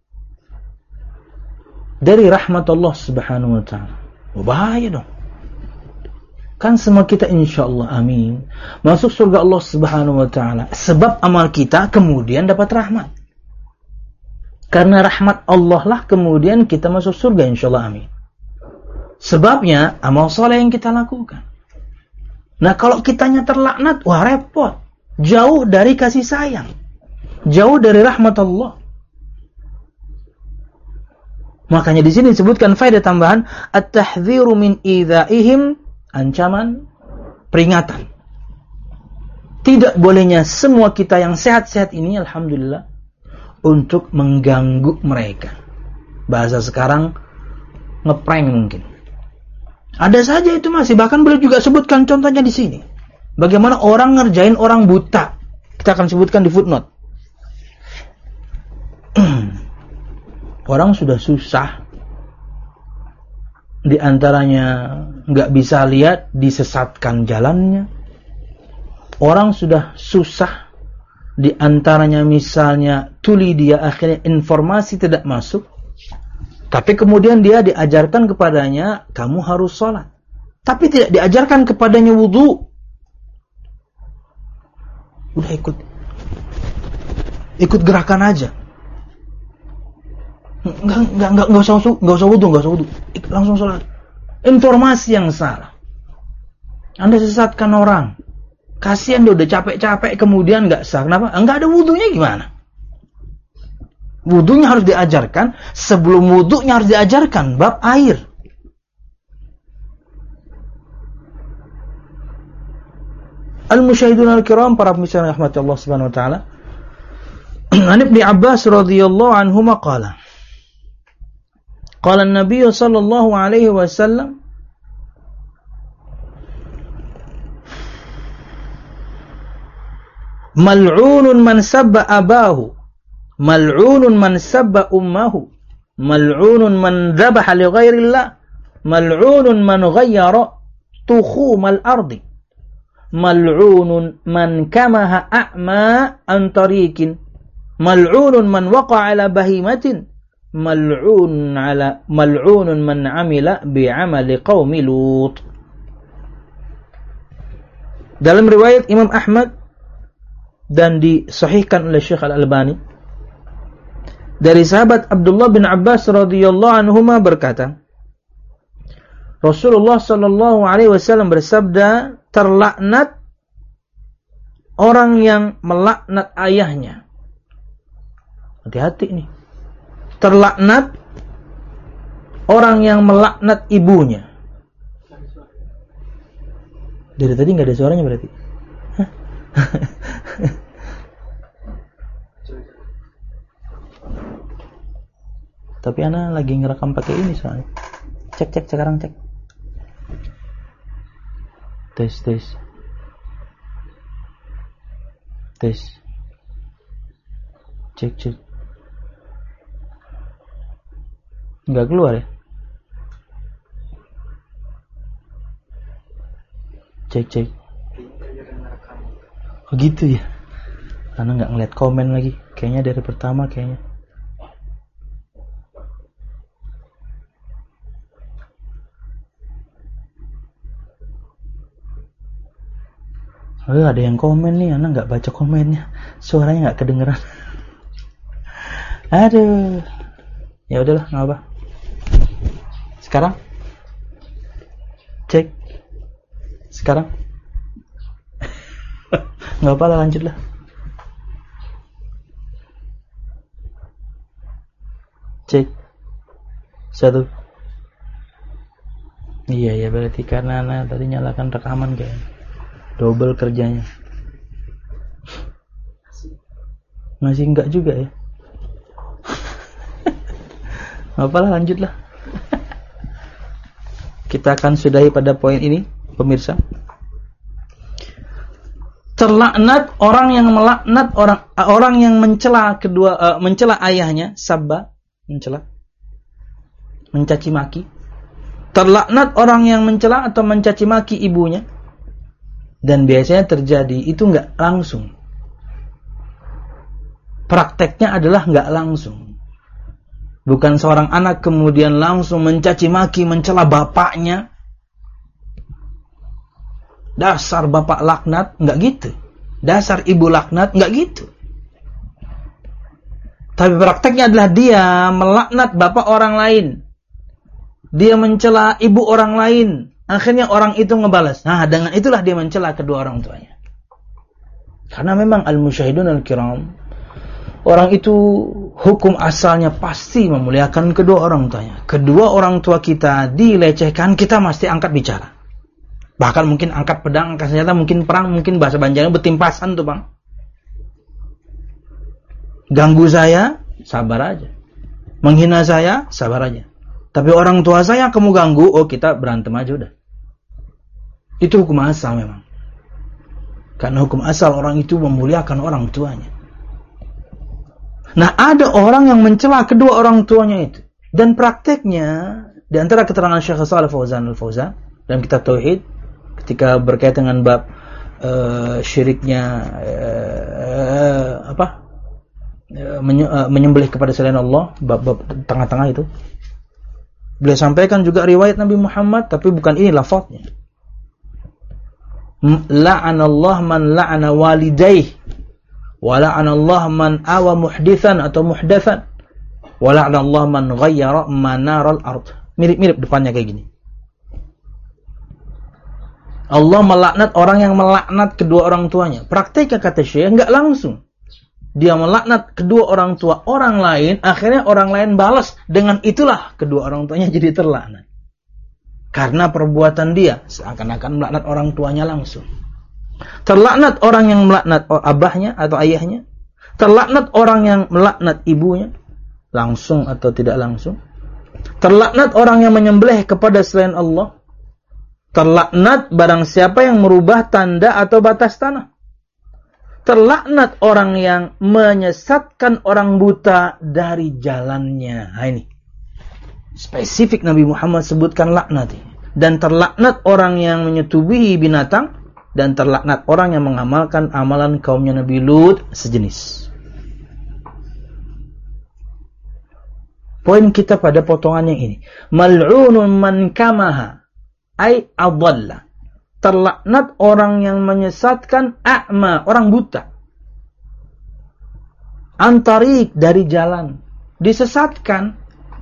[SPEAKER 1] dari rahmat Allah Subhanahu wa taala. Bahaya dong. Kan semua kita insyaallah amin masuk surga Allah Subhanahu wa taala sebab amal kita kemudian dapat rahmat. Karena rahmat Allah lah kemudian kita masuk surga insyaallah amin. Sebabnya amal saleh yang kita lakukan. Nah, kalau kitanya terlaknat, wah repot. Jauh dari kasih sayang. Jauh dari rahmat Allah. Makanya di sini disebutkan faedah tambahan at-tahdhiru min idzaihim, ancaman, peringatan. Tidak bolehnya semua kita yang sehat-sehat ini, alhamdulillah, untuk mengganggu mereka. Bahasa sekarang, ngeprank mungkin. Ada saja itu masih, bahkan beliau juga sebutkan contohnya di sini. Bagaimana orang ngerjain orang buta. Kita akan sebutkan di footnote. Orang sudah susah, di antaranya nggak bisa lihat, disesatkan jalannya. Orang sudah susah, di antaranya misalnya tuli dia akhirnya informasi tidak masuk, tapi kemudian dia diajarkan kepadanya kamu harus sholat, tapi tidak diajarkan kepadanya wudu. Udah ikut gerakan aja. Enggak usah wudu, langsung sholat. Informasi yang salah. Anda sesatkan orang. Kasihan dia udah capek-capek kemudian enggak sah. Kenapa? Enggak ada wudunya gimana? Wudunya harus diajarkan, sebelum wudunya harus diajarkan bab air. Al-musyahidun al-kiram, para pemirsa rahmat Allah Subhanahu wa taala. An Ibnu Abbas radhiyallahu anhuma qala Qala an-nabiy sallallahu alaihi wasallam mal'unun man sabba abahu, mal'unun man sabba ummahu, mal'unun man dhabaha li ghairillah, mal'unun man ghayyara tukhumal ardi, mal'unun man kamaha a'ma an tariqin, mal'unun man waqa'a ala bahimatin, mal'unun man amila bi'amali qaumi Lut. Dalam riwayat Imam Ahmad dan disahihkan oleh Syekh Al-Albani dari sahabat Abdullah bin Abbas radhiyallahu anhuma berkata, Rasulullah sallallahu alaihi wasallam bersabda, terlaknat orang yang melaknat ayahnya. Hati-hati nih. Terlaknat orang yang melaknat ibunya. Dari tadi nggak ada suaranya berarti. Tapi ana lagi ngerekam pakai ini soalnya. Cek sekarang cek. Tes. Cek. Nggak keluar ya? Cek. Oh gitu ya? Karena nggak ngeliat komen lagi. Kayaknya dari pertama kayaknya. Oh, ada yang komen nih, Ana nggak baca komennya. Suaranya nggak kedengeran. Aduh. Ya udahlah, nggak apa. Sekarang? Cek. Sekarang? Nggak apa lah, lanjutlah. Cek. 1. Iya, berarti karena Ana tadi nyalakan rekaman kayaknya. Double kerjanya. Masih enggak juga ya? Apalah, lanjutlah. Kita akan sudahi pada poin ini, pemirsa. Terlaknat orang yang melaknat orang yang mencela mencela ayahnya, sabba, mencela, mencaci maki. Terlaknat orang yang mencela atau mencaci maki ibunya. Dan biasanya terjadi itu nggak langsung. Prakteknya adalah nggak langsung. Bukan seorang anak kemudian langsung mencaci maki, mencela bapaknya. Dasar bapak laknat, nggak gitu. Dasar ibu laknat, nggak gitu. Tapi prakteknya adalah dia melaknat bapak orang lain. Dia mencela ibu orang lain. Akhirnya orang itu ngebalas. Nah, dengan itulah dia mencela kedua orang tuanya. Karena memang al-musyahidun al-kiram, orang itu hukum asalnya pasti memuliakan kedua orang tuanya. Kedua orang tua kita dilecehkan, kita mesti angkat bicara. Bahkan mungkin angkat pedang, angkat senjata, mungkin perang, mungkin bahasa Banjarnya betimpasan tuh, Bang. Ganggu saya, sabar aja. Menghina saya, sabar aja. Tapi orang tua saya kamu ganggu, oh kita berantem aja udah. Itu hukum asal memang. Karena hukum asal orang itu memuliakan orang tuanya. Nah, ada orang yang mencela kedua orang tuanya itu. Dan prakteknya, di antara keterangan Syekh Shalih Fauzan Al-Fauzan dalam kitab Tauhid, ketika berkaitan dengan bab syiriknya menyembelih kepada selain Allah, bab tengah-tengah itu, beliau sampaikan juga riwayat Nabi Muhammad, tapi bukan ini lafaznya. La'anallah man la'ana walidayh, wa la'anallah man awa muhdithan atau muhdathan, wa la'anallah man ghayyara manaral ard. Mirip-mirip depannya kayak gini. Allah melaknat orang yang melaknat kedua orang tuanya. Prakteknya kata Syekh enggak langsung. Dia melaknat kedua orang tua orang lain, akhirnya orang lain balas. Dengan itulah kedua orang tuanya jadi terlaknat. Karena perbuatan dia seakan-akan melaknat orang tuanya langsung. Terlaknat orang yang melaknat abahnya atau ayahnya. Terlaknat orang yang melaknat ibunya, langsung atau tidak langsung. Terlaknat orang yang menyembelih kepada selain Allah. Terlaknat barang siapa yang merubah tanda atau batas tanah. Terlaknat orang yang menyesatkan orang buta dari jalannya. Nah, ini spesifik Nabi Muhammad sebutkan laknat. Dan terlaknat orang yang menyetubuhi binatang. Dan terlaknat orang yang mengamalkan amalan kaumnya Nabi Lut sejenis. Poin kita pada potongan yang ini. Mal'unun man kamaha ay adalla. terlaknat orang yang menyesatkan a'ma, orang buta. Antarik, dari jalan, disesatkan.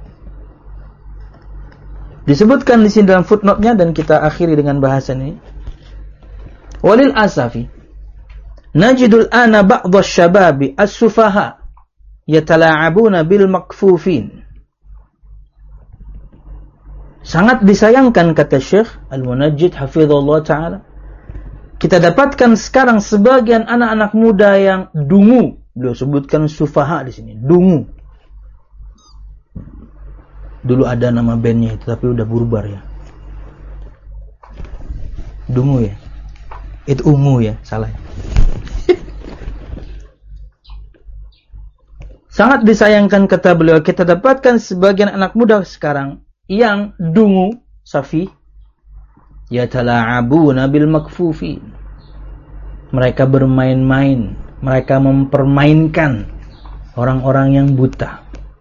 [SPEAKER 1] Disebutkan di sini dalam footnote-nya, dan kita akhiri dengan bahasan ini. Walil asafi, najidul ana ba'dha syababi as-sufaha yatala'abuna bil makfufin. Sangat disayangkan, kata Syekh Al-Munajjid hafizahullah ta'ala, kita dapatkan sekarang sebagian anak-anak muda yang dungu. Beliau sebutkan sufaha di sini, dungu. Dulu ada nama bandnya itu, tapi udah bubar ya. Dungu ya. Itu ungu ya, salah. Sangat disayangkan, kata beliau, kita dapatkan sebagian anak muda sekarang yang dungu, safi, yatala'abuna bil makfufi. Mereka bermain-main, mereka mempermainkan orang-orang yang buta.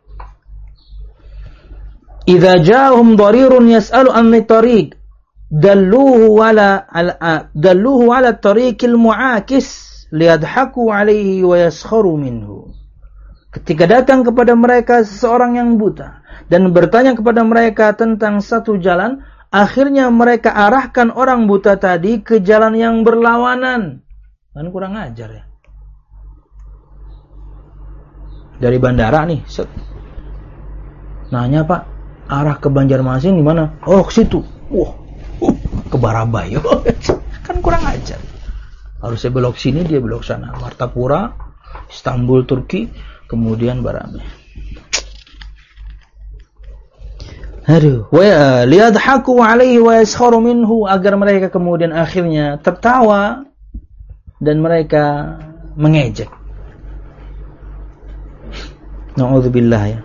[SPEAKER 1] Idza ja'ahum dharirun yas'alu an tariq dalluhu ala tariqil mu'akis liyadhaku alaihi wa yaskharu minhu. Ketika datang kepada mereka seseorang yang buta dan bertanya kepada mereka tentang satu jalan, akhirnya mereka arahkan orang buta tadi ke jalan yang berlawanan. Kan kurang ajar ya. Dari bandara nih, set. Nanya, Pak, arah ke Banjarmasin gimana? Oh, ke situ. Wah, ke Barabai. Kan kurang ajar. Harusnya belok sini, dia belok sana. Martapura, Istanbul, Turki, kemudian Barabai. Aduh, wa liyadhaku alaihi wa yaskharu minhu, agar mereka kemudian akhirnya tertawa dan mereka mengejek. Na'udzubillah ya.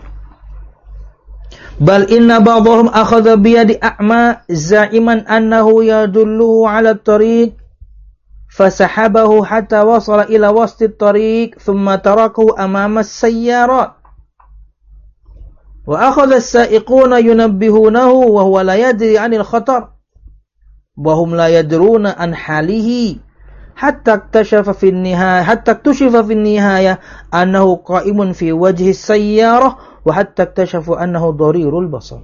[SPEAKER 1] Bal inna ba'dahum akhadha biyadi a'ma za'iman annahu yadulluhu 'ala at-tariq fasahabahu hatta wasala ila wasti at-tariq thumma tarakahu amama as-sayyarat. Wa akhadha as-sa'iquna yunabbihunahu wa huwa la yadri 'anil khatar wa hum la yadruna an halihi hatta iktashafa fi an-nihayah annahu qa'imun fi wajhi as-sayyarah wa hatta iktashafu annahu dharirul basar.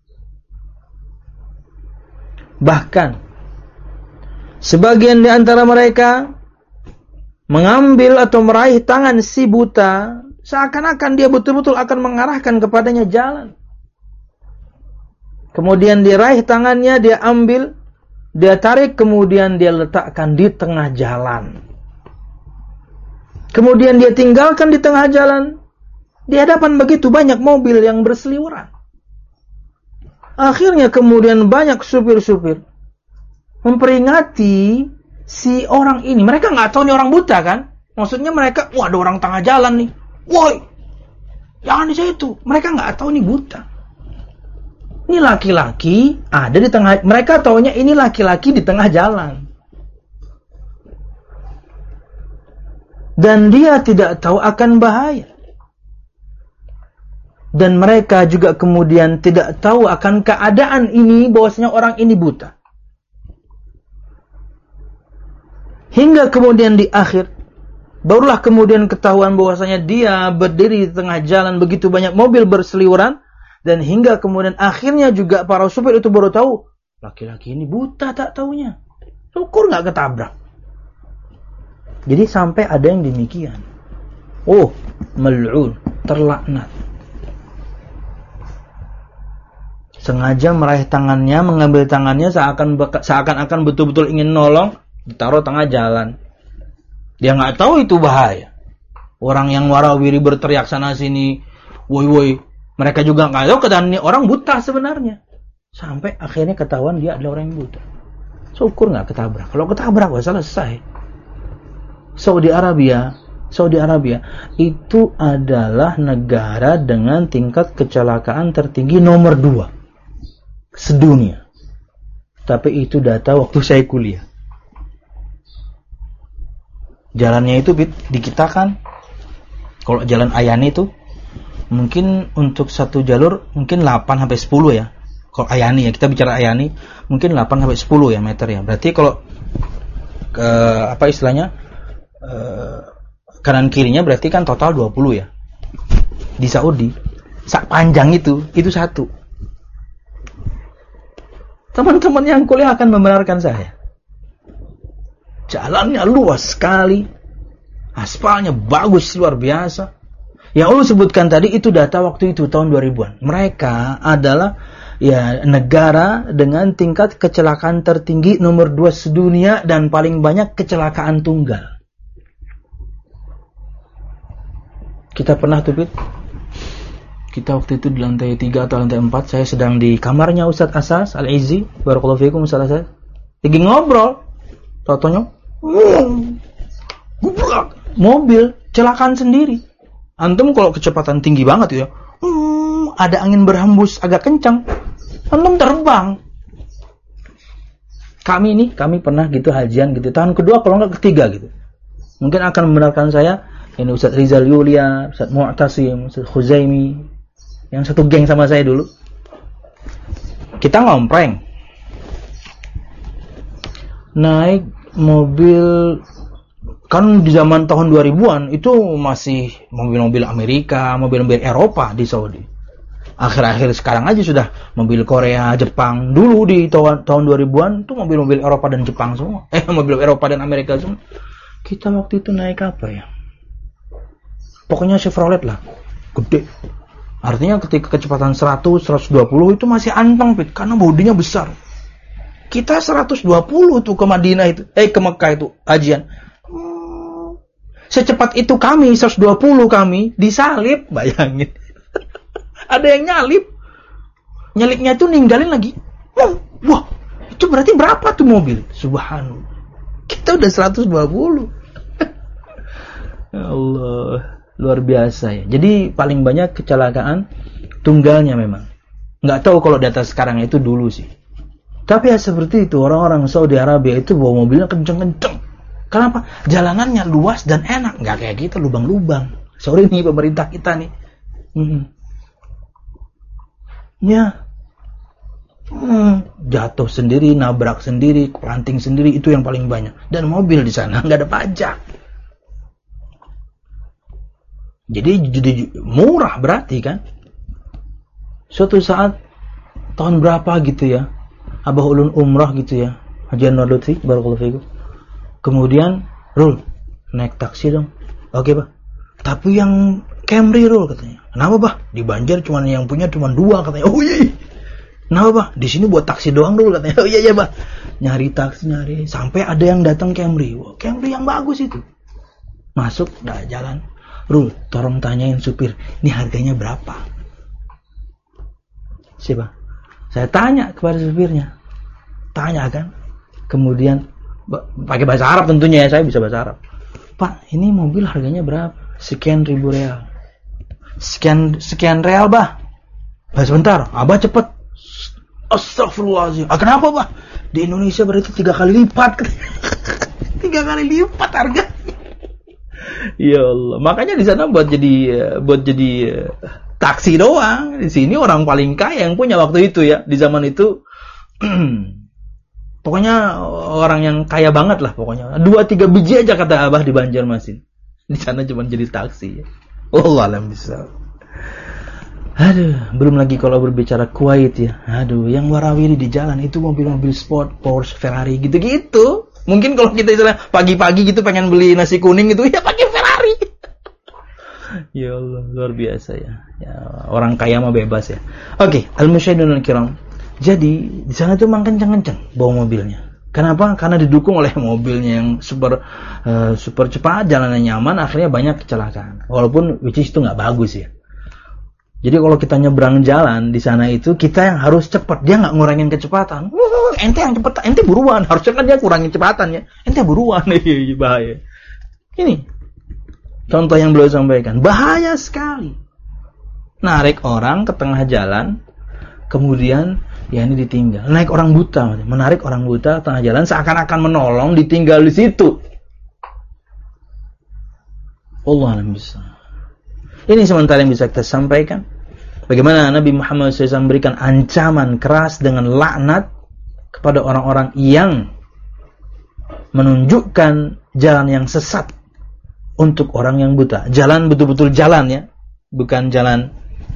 [SPEAKER 1] Bahkan sebagian di antara mereka mengambil atau meraih tangan si buta seakan-akan dia betul-betul akan mengarahkan kepadanya jalan. Kemudian dia raih tangannya, dia ambil, dia tarik, kemudian dia letakkan di tengah jalan. Kemudian dia tinggalkan di tengah jalan. Di hadapan begitu banyak mobil yang berseliweran. Akhirnya kemudian banyak supir-supir memperingati si orang ini. Mereka nggak tahu ini orang buta kan? Maksudnya mereka, wah ada orang tengah jalan nih. Woi, jangan di situ. Mereka nggak tahu ini buta. Ini laki-laki ada di tengah. Mereka taunya ini laki-laki di tengah jalan. Dan dia tidak tahu akan bahaya. Dan mereka juga kemudian tidak tahu akan keadaan ini, bahwasanya orang ini buta. Hingga kemudian di akhir, barulah kemudian ketahuan bahwasanya dia berdiri di tengah jalan, begitu banyak mobil berseliweran. Dan hingga kemudian akhirnya juga para supir itu baru tahu, laki-laki ini buta tak taunya. Syukur gak ketabrak. Jadi sampai ada yang demikian. Oh, mal'un, terlaknat. Sengaja meraih tangannya, mengambil tangannya seakan-akan betul-betul ingin nolong, ditaruh tengah jalan. Dia nggak tahu itu bahaya. Orang yang warawiri berteriak sana sini, woi woi, mereka juga nggak tahu keadaan ini orang buta sebenarnya. Sampai akhirnya ketahuan dia adalah orang yang buta. Syukur nggak ketabrak. Kalau ketabrak wah selesai. Saudi Arabia itu adalah negara dengan tingkat kecelakaan tertinggi nomor 2 sedunia. Tapi itu data waktu saya kuliah. Jalannya itu di kita kan, kalau jalan Ayani itu mungkin untuk satu jalur mungkin 8-10 ya. Kalau Ayani ya, kita bicara Ayani mungkin 8 sampai 10 ya meter ya. Berarti kalau kanan kirinya berarti kan total 20 ya. Di Saudi sak panjang itu satu. Teman-teman yang kuliah akan membenarkan saya. Jalannya luas sekali. Aspalnya bagus luar biasa. Yang Allah sebutkan tadi itu data waktu itu tahun 2000-an. Mereka adalah ya negara dengan tingkat kecelakaan tertinggi nomor 2 sedunia dan paling banyak kecelakaan tunggal. Kita pernah tuh, Pit. Kita waktu itu di lantai 3 atau lantai 4, saya sedang di kamarnya Ustadz Asas Al-Izzi, barakallahu fiikum Ustadz Asas. Lagi ngobrol, totonya gubrak mobil, celakaan sendiri. Antum kalau kecepatan tinggi banget ya, ada angin berhembus agak kencang, antum terbang. Kami pernah gitu hajian gitu, tahun kedua kalau nggak ketiga gitu. Mungkin akan membenarkan saya, ini Ustadz Rizal Yulia, Ustadz Mu'tasim, Ustadz Khuzaimi, yang satu geng sama saya dulu. Kita ngompreng, naik mobil, kan di zaman tahun 2000-an itu masih mobil-mobil Amerika, mobil-mobil Eropa di Saudi. Akhir-akhir sekarang aja sudah mobil Korea, Jepang. Dulu di tahun 2000-an itu mobil-mobil Eropa dan Jepang semua. Mobil Eropa dan Amerika semua. Kita waktu itu naik apa ya? Pokoknya Chevrolet lah, gede. Artinya ketika kecepatan 100, 120 itu masih anteng, Pit, karena bodinya besar. Kita 120 tuh ke Madinah itu, ke Mekah itu hajian. Secepat itu kami, 120 kami disalib, bayangin. Ada yang nyalip. Nyalipnya itu ninggalin lagi. Wah, itu berarti berapa tuh mobil? Subhanallah. Kita udah 120. Ya Allah. Luar biasa ya. Jadi paling banyak kecelakaan tunggalnya memang. Nggak tahu kalau data sekarang itu dulu sih. Tapi ya seperti itu, orang-orang Saudi Arabia itu bawa mobilnya kenceng-kenceng. Kenapa? Jalanannya luas dan enak. Nggak kayak kita lubang-lubang. Sorry nih pemerintah kita nih. Ya. Jatuh sendiri, nabrak sendiri, pelanting sendiri, itu yang paling banyak. Dan mobil di sana nggak ada pajak. Jadi murah berarti kan. Suatu saat tahun berapa gitu ya, Abah ulun umrah gitu ya, Haji Anwar Lutfi, barakallahu fiikum. Kemudian, Rul, naik taksi dong. Oke, Pak. Tapi yang Camry, Rul, katanya. Kenapa, Pak? Di Banjar yang punya cuma 2 katanya. Oh iya. Kenapa, Pak? Di sini buat taksi doang, Rul, katanya. Oh iya, Pak. Nyari taksi, sampai ada yang datang Camry. Wah, Camry yang bagus itu. Masuk, dah jalan. Rul, tolong tanyain supir, ini harganya berapa? Siapa? Saya tanya kepada supirnya. Tanya kan. Kemudian pakai bahasa Arab tentunya ya, saya bisa bahasa Arab. Pak, ini mobil harganya berapa? Sekian ribu real. Sekian real, Bah. Sebentar, Abah cepet. Astagfirullahaladzim. Kenapa, Bah? Di Indonesia berarti 3 kali lipat. 3 kali lipat harga. Ya Allah, makanya di sana buat jadi taksi doang. Di sini orang paling kaya yang punya waktu itu ya, di zaman itu. Pokoknya orang yang kaya banget lah pokoknya. 2-3 biji aja kata Abah di Banjarmasin. Di sana cuma jadi taksi. Wallahu a'lam bishawab. Aduh, belum lagi kalau berbicara Kuwait ya. Aduh, yang warawiri di jalan itu mobil-mobil sport, Porsche, Ferrari gitu-gitu. Mungkin kalau kita istilah pagi-pagi gitu pengen beli nasi kuning gitu, ya pakai Ferrari. Ya Allah, luar biasa ya. Orang kaya mah bebas ya. Oke, al-musyahidun al-kiram. Jadi, di sana tuh memang kencang-kencang bawa mobilnya. Kenapa? Karena didukung oleh mobilnya yang super cepat, jalannya nyaman, akhirnya banyak kecelakaan. Walaupun which is itu nggak bagus ya. Jadi kalau kita nyebrang jalan di sana itu kita yang harus cepat, dia nggak ngurangin kecepatan. Ente yang cepat, ente buruan. Harusnya kan dia kurangin kecepatannya. Ente buruan, bahaya. Ini contoh yang beliau sampaikan, bahaya sekali. Narik orang ke tengah jalan, kemudian ya ini ditinggal. Naik orang buta, menarik orang buta ke tengah jalan seakan-akan menolong, ditinggal di situ. Allah alam bisa. Ini sementara yang bisa kita sampaikan. Bagaimana Nabi Muhammad SAW memberikan ancaman keras dengan laknat kepada orang-orang yang menunjukkan jalan yang sesat untuk orang yang buta. Jalan betul-betul jalan ya, bukan jalan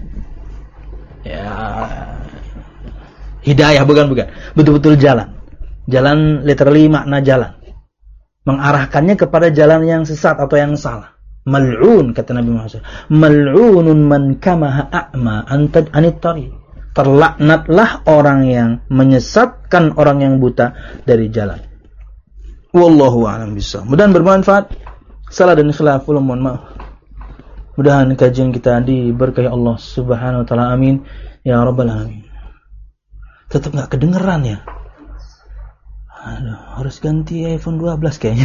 [SPEAKER 1] ya hidayah, bukan. Betul-betul jalan. Jalan literally makna jalan. Mengarahkannya kepada jalan yang sesat atau yang salah. Mal'un, kata Nabi Muhammad SAW. Mal'unun man kamaha a'ma anit tariq. Terlaknatlah orang yang menyesatkan orang yang buta dari jalan. Wallahu a'lam bishawab. Mudah-mudahan bermanfaat. Salah dan khilaf, mohon maaf. Mudah-mudahan kajian kita diberkahi Allah Subhanahu wa taala. Amin ya rabbal alamin. Tetap enggak kedengeran ya? Aduh, harus ganti iPhone 12 kayaknya.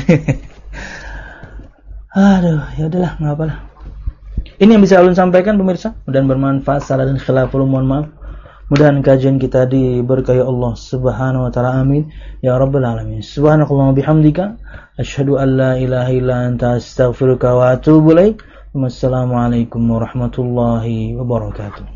[SPEAKER 1] Aduh, ya udahlah, enggak apalah. Ini yang bisa ulun sampaikan pemirsa, mudah-mudahan bermanfaat. Salah dan khilaf, mohon maaf. Mudah-mudahan kajian kita diberkahi Allah Subhanahu wa taala. Amin ya rabbal alamin. Subhanakallahumma bihamdika asyhadu an la ilaha illa anta astaghfiruka wa atubu ilaik. Wassalamualaikum warahmatullahi wabarakatuh.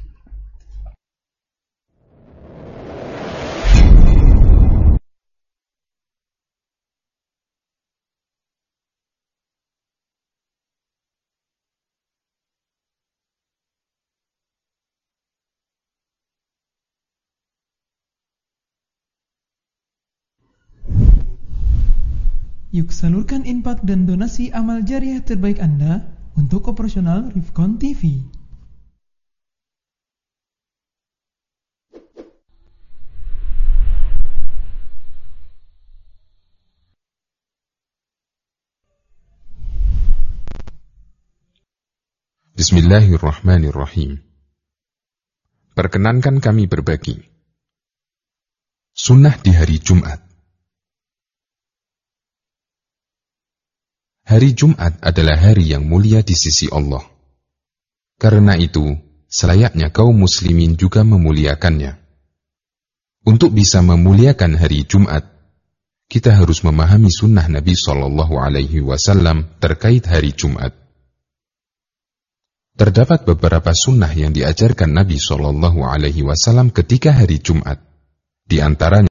[SPEAKER 2] Yuk salurkan infak dan donasi amal jariah terbaik Anda untuk operasional Rifkon TV.
[SPEAKER 3] Bismillahirrahmanirrahim. Perkenankan kami berbagi sunnah di hari Jumat. Hari Jumat adalah hari yang mulia di sisi Allah. Karena itu, selayaknya kaum muslimin juga memuliakannya. Untuk bisa memuliakan hari Jumat, kita harus memahami sunnah Nabi SAW terkait hari Jumat. Terdapat beberapa sunnah yang diajarkan Nabi SAW ketika hari Jumat. Di antaranya